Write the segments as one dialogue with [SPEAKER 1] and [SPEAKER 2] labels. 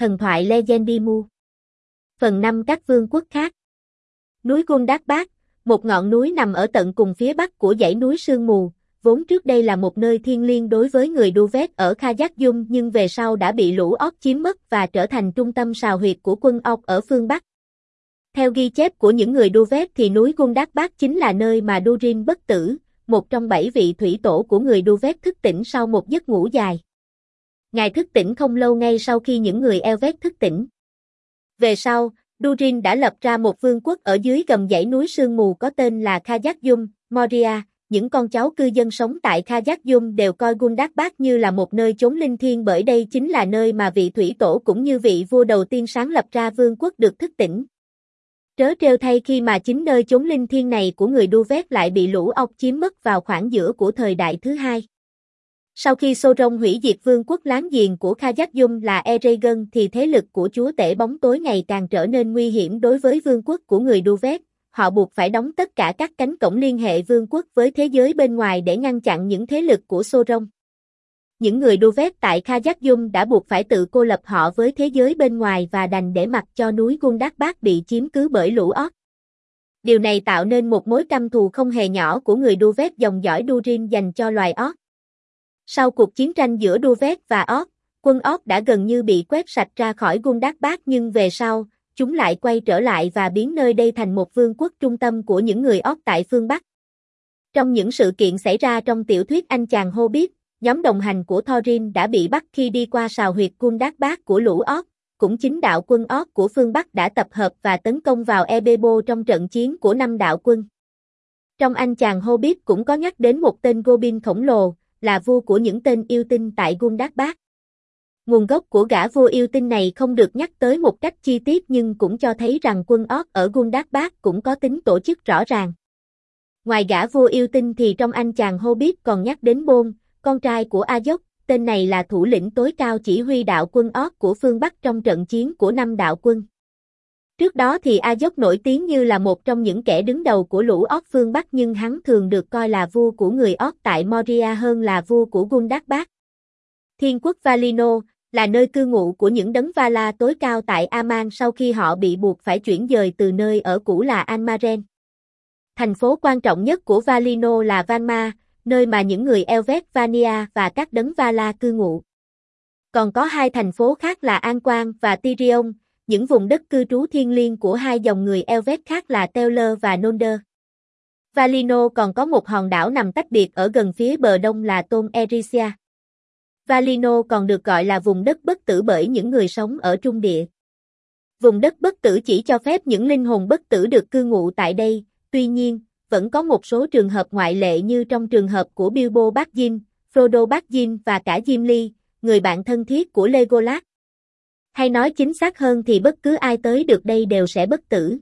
[SPEAKER 1] Thần thoại Legendimu. Phần 5 các vương quốc khác. Núi Gundabad, một ngọn núi nằm ở tận cùng phía bắc của dãy núi Sương Mù, vốn trước đây là một nơi thiêng liêng đối với người Duvet ở Khayak-Yum nhưng về sau đã bị lũ Orc chiếm mất và trở thành trung tâm sào huyệt của quân Orc ở phương Bắc. Theo ghi chép của những người Duvet thì núi Gundabad chính là nơi mà Durin bất tử, một trong 7 vị thủy tổ của người Duvet thức tỉnh sau một giấc ngủ dài. Ngài thức tỉnh không lâu ngay sau khi những người Elvet thức tỉnh. Về sau, Durin đã lập ra một vương quốc ở dưới gầm dãy núi Sương Mù có tên là Khayak-Yum, Moria. Những con cháu cư dân sống tại Khayak-Yum đều coi Gundabad như là một nơi chốn linh thiêng bởi đây chính là nơi mà vị thủy tổ cũng như vị vua đầu tiên sáng lập ra vương quốc được thức tỉnh. Trớ trêu thay khi mà chính nơi chốn linh thiêng này của người Duvet lại bị lũ Orc chiếm mất vào khoảng giữa của thời đại thứ hai. Sau khi Sauron hủy diệt vương quốc láng giềng của Khayak-Yum là Eregion thì thế lực của chúa tể bóng tối ngày càng trở nên nguy hiểm đối với vương quốc của người Duvet. Họ buộc phải đóng tất cả các cánh cổng liên hệ vương quốc với thế giới bên ngoài để ngăn chặn những thế lực của Sauron. Những người Duvet tại Khayak-Yum đã buộc phải tự cô lập họ với thế giới bên ngoài và đành để mặc cho núi Gundabad bị chiếm cứ bởi lũ Orc. Điều này tạo nên một mối căm thù không hề nhỏ của người Duvet dòng dõi Durin dành cho loài Orc. Sau cuộc chiến tranh giữa Duvet và Orc, quân Orc đã gần như bị quét sạch ra khỏi Gundabad nhưng về sau, chúng lại quay trở lại và biến nơi đây thành một vương quốc trung tâm của những người Orc tại phương Bắc. Trong những sự kiện xảy ra trong tiểu thuyết Anh chàng Hobbit, nhóm đồng hành của Thorin đã bị bắt khi đi qua sào huyệt Gundabad của lũ Orc, cũng chính đạo quân Orc của phương Bắc đã tập hợp và tấn công vào Ebebo trong trận chiến của 5 đạo quân. Trong Anh chàng Hobbit cũng có nhắc đến một tên Goblin khổng lồ, là vua của những tên yêu tinh tại Gundabad. Nguồn gốc của gã vua yêu tinh này không được nhắc tới một cách chi tiết nhưng cũng cho thấy rằng quân Orc ở Gundabad cũng có tính tổ chức rõ ràng. Ngoài gã vua yêu tinh thì trong Anh chàng Hobbit còn nhắc đến Bôn, con trai của Azog, tên này là thủ lĩnh tối cao chỉ huy đạo quân Orc của phương Bắc trong trận chiến của 5 đạo quân. Trước đó thì Azog nổi tiếng như là một trong những kẻ đứng đầu của lũ Orc phương Bắc nhưng hắn thường được coi là vua của người Orc tại Moria hơn là vua của Gundabad. Thiên quốc Valinor là nơi cư ngụ của những đấng Vala tối cao tại Aman sau khi họ bị buộc phải chuyển dời từ nơi ở cũ là Anmaren. Thành phố quan trọng nhất của Valinor là Vanma, nơi mà những người Elvet Vania và các đấng Vala cư ngụ. Còn có hai thành phố khác là An Quan và Tirion, những vùng đất cư trú thiêng liêng của hai dòng người Elvet khác là Teoler và Nonder. Valinor còn có một hòn đảo nằm tách biệt ở gần phía bờ đông là Tôn Erisia. Valinor còn được gọi là vùng đất bất tử bởi những người sống ở trung địa. Vùng đất bất tử chỉ cho phép những linh hồn bất tử được cư ngụ tại đây, tuy nhiên, vẫn có một số trường hợp ngoại lệ như trong trường hợp của Bilbo Baggins, Frodo Baggins và cả Gimli, người bạn thân thiết của Legolas. Hay nói chính xác hơn thì bất cứ ai tới được đây đều sẽ bất tử.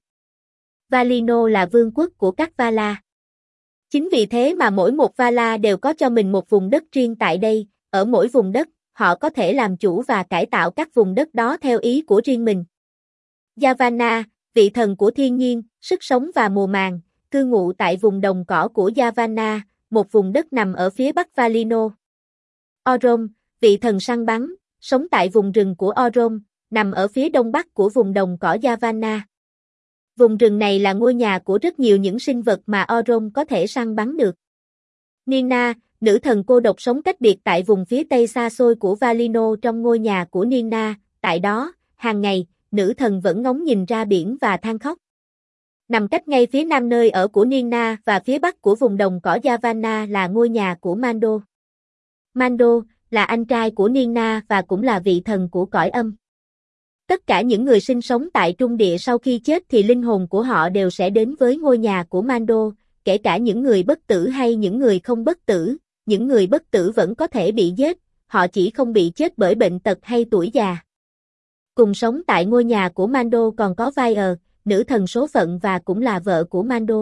[SPEAKER 1] Valinor là vương quốc của các Vala. Chính vì thế mà mỗi một Vala đều có cho mình một vùng đất riêng tại đây, ở mỗi vùng đất, họ có thể làm chủ và cải tạo các vùng đất đó theo ý của riêng mình. Yavanna, vị thần của thiên nhiên, sức sống và mùa màng, cư ngụ tại vùng đồng cỏ của Yavanna, một vùng đất nằm ở phía bắc Valinor. Orom, vị thần săn bắn, sống tại vùng rừng của Orom, nằm ở phía đông bắc của vùng đồng cỏ Yavanna. Vùng rừng này là ngôi nhà của rất nhiều những sinh vật mà Orom có thể săn bắn được. Nina, nữ thần cô độc sống cách biệt tại vùng phía tây xa xôi của Valinor trong ngôi nhà của Nina, tại đó, hàng ngày, nữ thần vẫn ngóng nhìn ra biển và than khóc. Nằm cách ngay phía nam nơi ở của Nina và phía bắc của vùng đồng cỏ Yavanna là ngôi nhà của Mando. Mando là anh trai của Nina và cũng là vị thần của cõi âm. Tất cả những người sinh sống tại trung địa sau khi chết thì linh hồn của họ đều sẽ đến với ngôi nhà của Mando, kể cả những người bất tử hay những người không bất tử. Những người bất tử vẫn có thể bị giết, họ chỉ không bị chết bởi bệnh tật hay tuổi già. Cùng sống tại ngôi nhà của Mando còn có Vair, nữ thần số phận và cũng là vợ của Mando.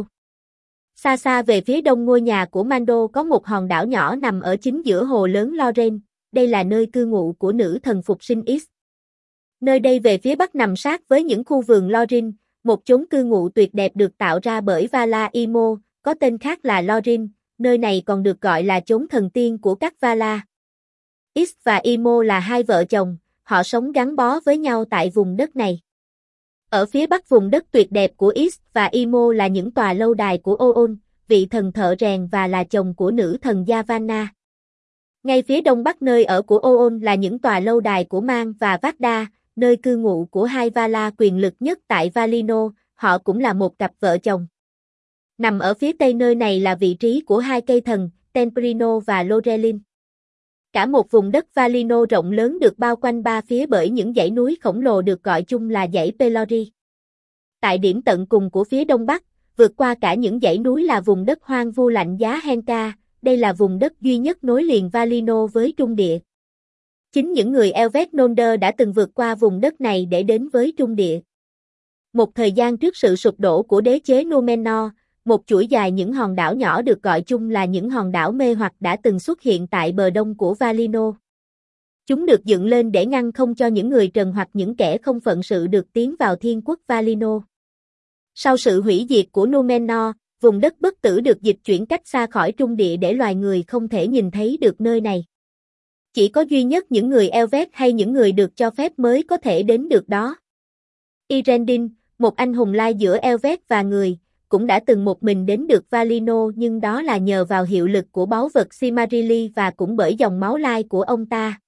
[SPEAKER 1] Xa xa về phía đông ngôi nhà của Mando có một hòn đảo nhỏ nằm ở chính giữa hồ lớn Lorraine, đây là nơi cư ngụ của nữ thần phục sinh X. Nơi đây về phía bắc nằm sát với những khu vườn Lorraine, một chốn cư ngụ tuyệt đẹp được tạo ra bởi Vala Imo, có tên khác là Lorraine, nơi này còn được gọi là chốn thần tiên của các Vala. X và Imo là hai vợ chồng, họ sống gắn bó với nhau tại vùng đất này. Ở phía bắc vùng đất tuyệt đẹp của Is và Imo là những tòa lâu đài của Oon, vị thần thợ rèn và là chồng của nữ thần Yavanna. Ngay phía đông bắc nơi ở của Oon là những tòa lâu đài của Man và Vardar, nơi cư ngụ của hai Vala quyền lực nhất tại Valinor, họ cũng là một cặp vợ chồng. Nằm ở phía tây nơi này là vị trí của hai cây thần, Temprino và Lorelin. Cả một vùng đất Valinor rộng lớn được bao quanh ba phía bởi những dãy núi khổng lồ được gọi chung là dãy Pelori. Tại điểm tận cùng của phía đông bắc, vượt qua cả những dãy núi là vùng đất hoang vu lạnh giá Henka, đây là vùng đất duy nhất nối liền Valinor với Trung Địa. Chính những người Elvet Nonder đã từng vượt qua vùng đất này để đến với Trung Địa. Một thời gian trước sự sụp đổ của đế chế Númenor, một chuỗi dài những hòn đảo nhỏ được gọi chung là những hòn đảo mê hoặc đã từng xuất hiện tại bờ đông của Valinor. Chúng được dựng lên để ngăn không cho những người trần hoặc những kẻ không phận sự được tiến vào thiên quốc Valinor. Sau sự hủy diệt của Númenor, vùng đất bất tử được dịch chuyển cách xa khỏi Trung Địa để loài người không thể nhìn thấy được nơi này. Chỉ có duy nhất những người Elvet hay những người được cho phép mới có thể đến được đó. Irendin, một anh hùng lai giữa Elvet và người, cũng đã từng một mình đến được Valinor nhưng đó là nhờ vào hiệu lực của báu vật Silmarili và cũng bởi dòng máu lai của ông ta.